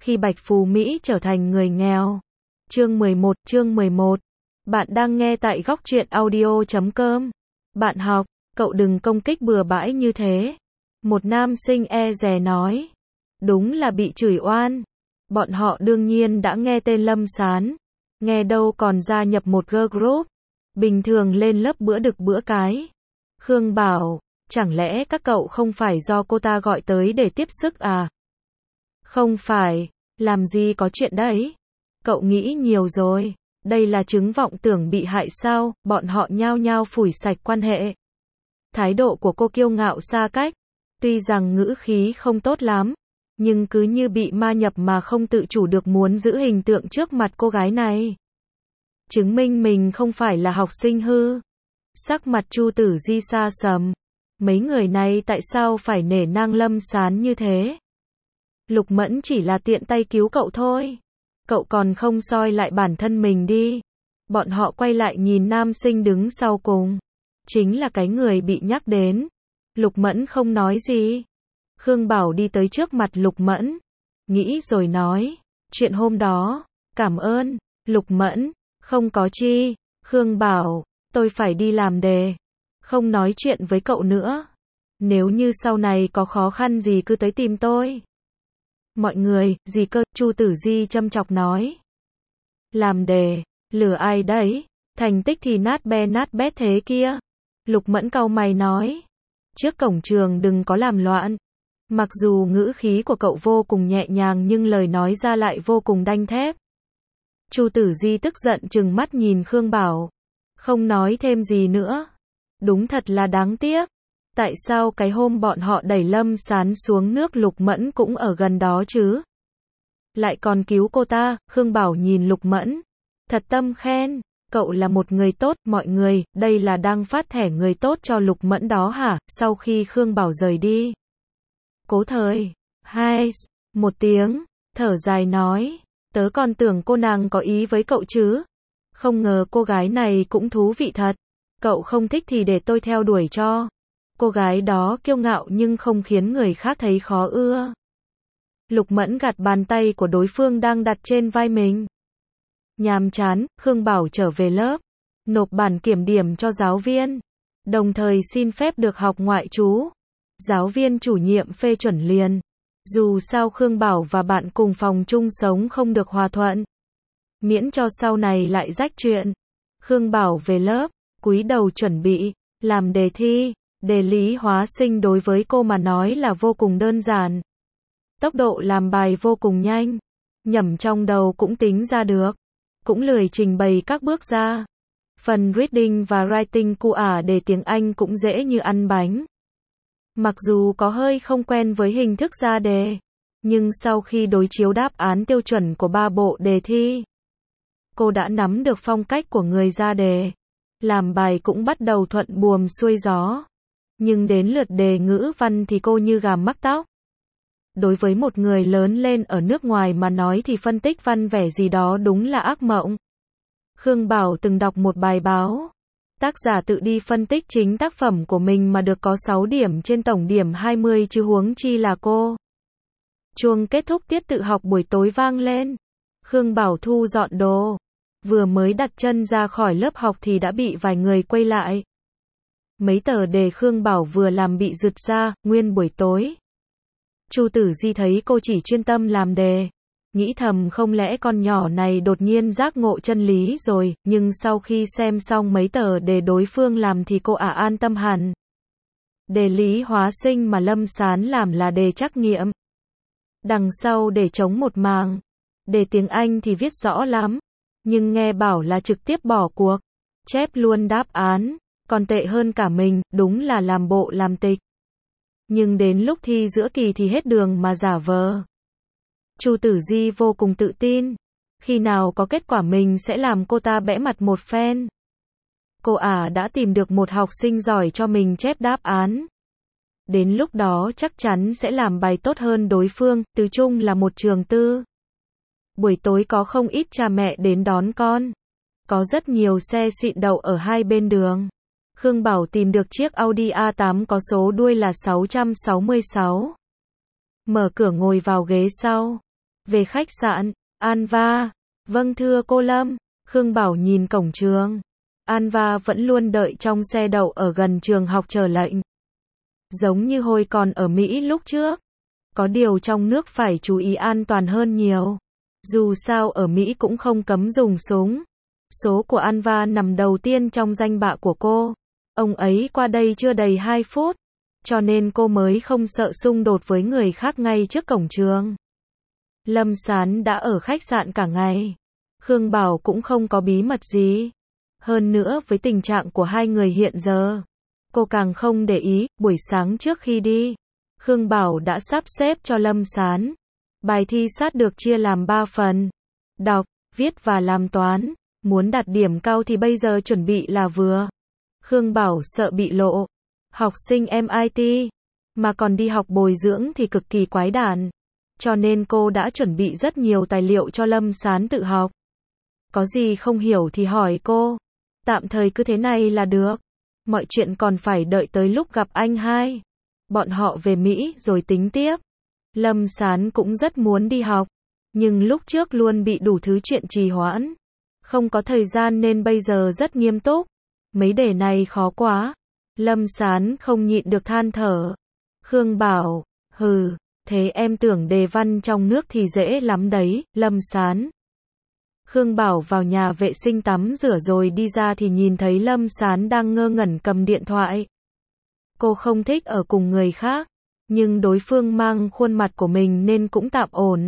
Khi Bạch Phú Mỹ trở thành người nghèo. Chương 11. Bạn đang nghe tại góc truyện audio.com. Bạn học, cậu đừng công kích bừa bãi như thế. Một nam sinh e dè nói. Đúng là bị chửi oan. Bọn họ đương nhiên đã nghe tên Lâm Sán. Nghe đâu còn gia nhập một girl group. Bình thường lên lớp bữa đực bữa cái. Khương bảo, chẳng lẽ các cậu không phải do cô ta gọi tới để tiếp sức à? Không phải, làm gì có chuyện đấy. Cậu nghĩ nhiều rồi. Đây là chứng vọng tưởng bị hại sao? Bọn họ nhao nhao phủi sạch quan hệ. Thái độ của cô kiêu ngạo xa cách. Tuy rằng ngữ khí không tốt lắm, nhưng cứ như bị ma nhập mà không tự chủ được muốn giữ hình tượng trước mặt cô gái này. Chứng minh mình không phải là học sinh hư. Sắc mặt Chu Tử Di xa sầm. Mấy người này tại sao phải nể nang Lâm Sán như thế? Lục Mẫn chỉ là tiện tay cứu cậu thôi. Cậu còn không soi lại bản thân mình đi. Bọn họ quay lại nhìn nam sinh đứng sau cùng. Chính là cái người bị nhắc đến. Lục Mẫn không nói gì. Khương Bảo đi tới trước mặt Lục Mẫn. Nghĩ rồi nói. Chuyện hôm đó. Cảm ơn. Lục Mẫn. Không có chi. Khương Bảo. Tôi phải đi làm đề. Không nói chuyện với cậu nữa. Nếu như sau này có khó khăn gì cứ tới tìm tôi. Mọi người, gì cơ? Chu Tử Di châm chọc nói. Làm đề, lừa ai đấy? Thành tích thì nát bét thế kia. Lục Mẫn cau mày nói. Trước cổng trường đừng có làm loạn. Mặc dù ngữ khí của cậu vô cùng nhẹ nhàng nhưng lời nói ra lại vô cùng đanh thép. Chu Tử Di tức giận trừng mắt nhìn Khương Bảo. Không nói thêm gì nữa. Đúng thật là đáng tiếc. Tại sao cái hôm bọn họ đẩy Lâm Sán xuống nước Lục Mẫn cũng ở gần đó chứ? Lại còn cứu cô ta. Khương Bảo nhìn Lục Mẫn. Thật tâm khen. Cậu là một người tốt. Mọi người, đây là đang phát thẻ người tốt cho Lục Mẫn đó hả? Sau khi Khương Bảo rời đi. Cố Thời. Một tiếng. Thở dài nói. Tớ còn tưởng cô nàng có ý với cậu chứ. Không ngờ cô gái này cũng thú vị thật. Cậu không thích thì để tôi theo đuổi cho. Cô gái đó kiêu ngạo nhưng không khiến người khác thấy khó ưa. Lục Mẫn gạt bàn tay của đối phương đang đặt trên vai mình. Nhàm chán, Khương Bảo trở về lớp. Nộp bản kiểm điểm cho giáo viên. Đồng thời xin phép được học ngoại trú. Giáo viên chủ nhiệm phê chuẩn liền. Dù sao Khương Bảo và bạn cùng phòng chung sống không được hòa thuận. Miễn cho sau này lại rách chuyện. Khương Bảo về lớp, cúi đầu chuẩn bị, làm đề thi. Đề lý hóa sinh đối với cô mà nói là vô cùng đơn giản. Tốc độ làm bài vô cùng nhanh. Nhẩm trong đầu cũng tính ra được. Cũng lười trình bày các bước ra. Phần reading và writing của đề tiếng Anh cũng dễ như ăn bánh. Mặc dù có hơi không quen với hình thức ra đề. Nhưng sau khi đối chiếu đáp án tiêu chuẩn của 3 bộ đề thi, cô đã nắm được phong cách của người ra đề. Làm bài cũng bắt đầu thuận buồm xuôi gió. Nhưng đến lượt đề ngữ văn thì cô như gà mắc tóc. Đối với một người lớn lên ở nước ngoài mà nói thì phân tích văn vẻ gì đó đúng là ác mộng. Khương Bảo từng đọc một bài báo. Tác giả tự đi phân tích chính tác phẩm của mình mà được có 6 điểm trên tổng điểm 20 chứ huống chi là cô. Chuông kết thúc tiết tự học buổi tối vang lên. Khương Bảo thu dọn đồ. Vừa mới đặt chân ra khỏi lớp học thì đã bị vài người quay lại. Mấy tờ đề Khương Bảo vừa làm bị rực ra, nguyên buổi tối. Chu Tử Di thấy cô chỉ chuyên tâm làm đề. Nghĩ thầm không lẽ con nhỏ này đột nhiên giác ngộ chân lý rồi, nhưng sau khi xem xong mấy tờ đề đối phương làm thì cô an tâm hẳn. Đề lý hóa sinh mà Lâm Sán làm là đề trắc nghiệm. Đằng sau để trống một màng. Đề tiếng Anh thì viết rõ lắm. Nhưng nghe bảo là trực tiếp bỏ cuộc. Chép luôn đáp án. Còn tệ hơn cả mình, đúng là làm bộ làm tịch. Nhưng đến lúc thi giữa kỳ thì hết đường mà giả vờ. Chu Tử Di vô cùng tự tin. Khi nào có kết quả mình sẽ làm cô ta bẽ mặt một phen. Cô đã tìm được một học sinh giỏi cho mình chép đáp án. Đến lúc đó chắc chắn sẽ làm bài tốt hơn đối phương, từ chung là một trường tư. Buổi tối có không ít cha mẹ đến đón con. Có rất nhiều xe xịn đậu ở hai bên đường. Khương Bảo tìm được chiếc Audi A8 có số đuôi là 666. Mở cửa ngồi vào ghế sau. Về khách sạn, Anva. Vâng thưa cô Lâm. Khương Bảo nhìn cổng trường. Anva vẫn luôn đợi trong xe đậu ở gần trường học chờ lệnh. Giống như hồi còn ở Mỹ lúc trước. Có điều trong nước phải chú ý an toàn hơn nhiều. Dù sao ở Mỹ cũng không cấm dùng súng. Số của Anva nằm đầu tiên trong danh bạ của cô. Ông ấy qua đây chưa đầy 2 phút. Cho nên cô mới không sợ xung đột với người khác ngay trước cổng trường. Lâm Sán đã ở khách sạn cả ngày. Khương Bảo cũng không có bí mật gì. Hơn nữa với tình trạng của hai người hiện giờ, cô càng không để ý. Buổi sáng trước khi đi, Khương Bảo đã sắp xếp cho Lâm Sán. Bài thi sát được chia làm 3 phần. Đọc, viết và làm toán. Muốn đạt điểm cao thì bây giờ chuẩn bị là vừa. Khương Bảo sợ bị lộ. Học sinh MIT, mà còn đi học bồi dưỡng thì cực kỳ quái đản. Cho nên cô đã chuẩn bị rất nhiều tài liệu cho Lâm Sán tự học. Có gì không hiểu thì hỏi cô. Tạm thời cứ thế này là được. Mọi chuyện còn phải đợi tới lúc gặp anh hai. Bọn họ về Mỹ rồi tính tiếp. Lâm Sán cũng rất muốn đi học. Nhưng lúc trước luôn bị đủ thứ chuyện trì hoãn. Không có thời gian nên bây giờ rất nghiêm túc. Mấy đề này khó quá. Lâm Sán không nhịn được than thở. Khương Bảo, hừ, thế em tưởng đề văn trong nước thì dễ lắm đấy, Lâm Sán. Khương Bảo vào nhà vệ sinh tắm rửa rồi đi ra thì nhìn thấy Lâm Sán đang ngơ ngẩn cầm điện thoại. Cô không thích ở cùng người khác, nhưng đối phương mang khuôn mặt của mình nên cũng tạm ổn.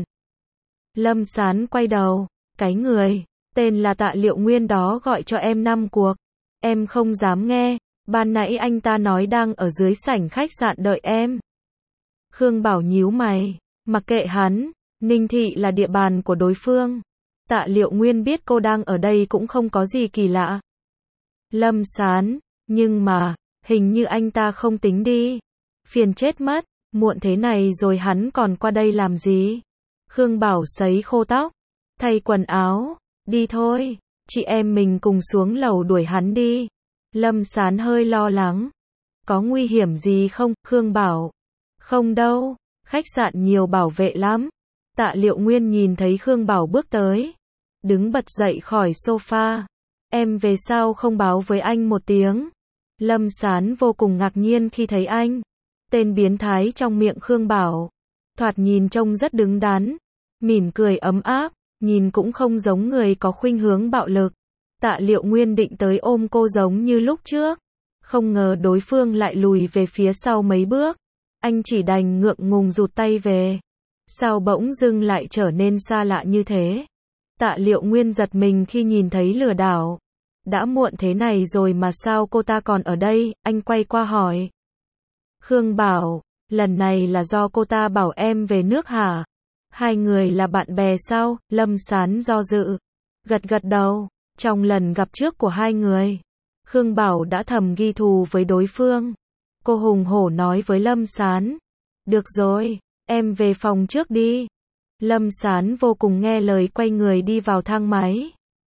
Lâm Sán quay đầu, cái người tên là Tạ Liệu Nguyên đó gọi cho em 5 cuộc. Em không dám nghe, ban nãy anh ta nói đang ở dưới sảnh khách sạn đợi em. Khương Bảo nhíu mày, mặc kệ hắn, Ninh Thị là địa bàn của đối phương. Tạ Liệu Nguyên biết cô đang ở đây cũng không có gì kỳ lạ. Lâm Sán, nhưng mà, hình như anh ta không tính đi. Phiền chết mất, muộn thế này rồi hắn còn qua đây làm gì? Khương Bảo sấy khô tóc, thay quần áo, đi thôi, chị em mình cùng xuống lầu đuổi hắn đi. Lâm Sán hơi lo lắng. Có nguy hiểm gì không? Khương Bảo. Không đâu, khách sạn nhiều bảo vệ lắm. Tạ Liệu Nguyên nhìn thấy Khương Bảo bước tới. Đứng bật dậy khỏi sofa. Em về sao không báo với anh một tiếng? Lâm Sán vô cùng ngạc nhiên khi thấy anh. Tên biến thái trong miệng Khương Bảo. Thoạt nhìn trông rất đứng đắn. Mỉm cười ấm áp. Nhìn cũng không giống người có khuynh hướng bạo lực. Tạ Liệu Nguyên định tới ôm cô giống như lúc trước. Không ngờ đối phương lại lùi về phía sau mấy bước. Anh chỉ đành ngượng ngùng rụt tay về. Sao bỗng dưng lại trở nên xa lạ như thế? Tạ Liệu Nguyên giật mình khi nhìn thấy lừa đảo. Đã muộn thế này rồi mà sao cô ta còn ở đây? Anh quay qua hỏi. Khương Bảo, lần này là do cô ta bảo em về nước hả? Hai người là bạn bè sao? Lâm Sán do dự. Gật gật đầu. Trong lần gặp trước của hai người, Khương Bảo đã thầm ghi thù với đối phương. Cô hùng hổ nói với Lâm Sán. Được rồi, em về phòng trước đi. Lâm Sán vô cùng nghe lời quay người đi vào thang máy.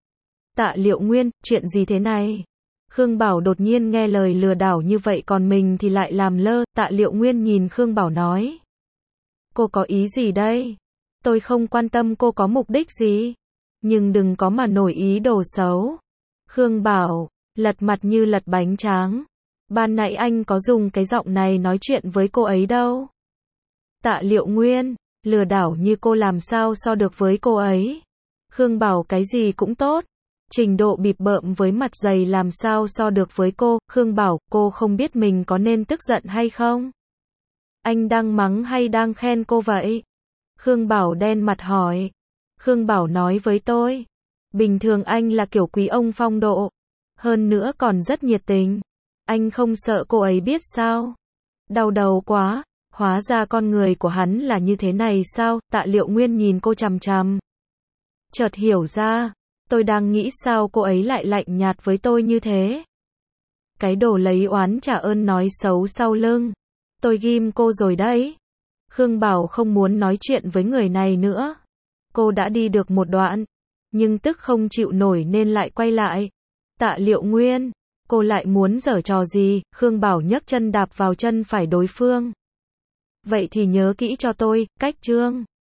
Tạ Liệu Nguyên, chuyện gì thế này? Khương Bảo đột nhiên nghe lời lừa đảo như vậy còn mình thì lại làm lơ. Tạ Liệu Nguyên nhìn Khương Bảo nói. Cô có ý gì đây? Tôi không quan tâm cô có mục đích gì. Nhưng đừng có mà nổi ý đồ xấu. Khương Bảo, lật mặt như lật bánh tráng. Ban nãy anh có dùng cái giọng này nói chuyện với cô ấy đâu. Tạ Liệu Nguyên, lừa đảo như cô làm sao so được với cô ấy. Khương Bảo cái gì cũng tốt. Trình độ bịp bợm với mặt dày làm sao so được với cô. Khương Bảo, cô không biết mình có nên tức giận hay không? Anh đang mắng hay đang khen cô vậy? Khương Bảo đen mặt hỏi. Khương Bảo nói với tôi. Bình thường anh là kiểu quý ông phong độ. Hơn nữa còn rất nhiệt tình. Anh không sợ cô ấy biết sao? Đau đầu quá. Hóa ra con người của hắn là như thế này sao? Tạ Liệu Nguyên nhìn cô chằm chằm. Chợt hiểu ra. Tôi đang nghĩ sao cô ấy lại lạnh nhạt với tôi như thế. Cái đồ lấy oán trả ơn nói xấu sau lưng. Tôi ghim cô rồi đấy. Khương Bảo không muốn nói chuyện với người này nữa. Cô đã đi được một đoạn. Nhưng tức không chịu nổi nên lại quay lại. Tạ Liệu Nguyên. Cô lại muốn giở trò gì? Khương Bảo nhấc chân đạp vào chân phải đối phương. Vậy thì nhớ kỹ cho tôi, cách chương.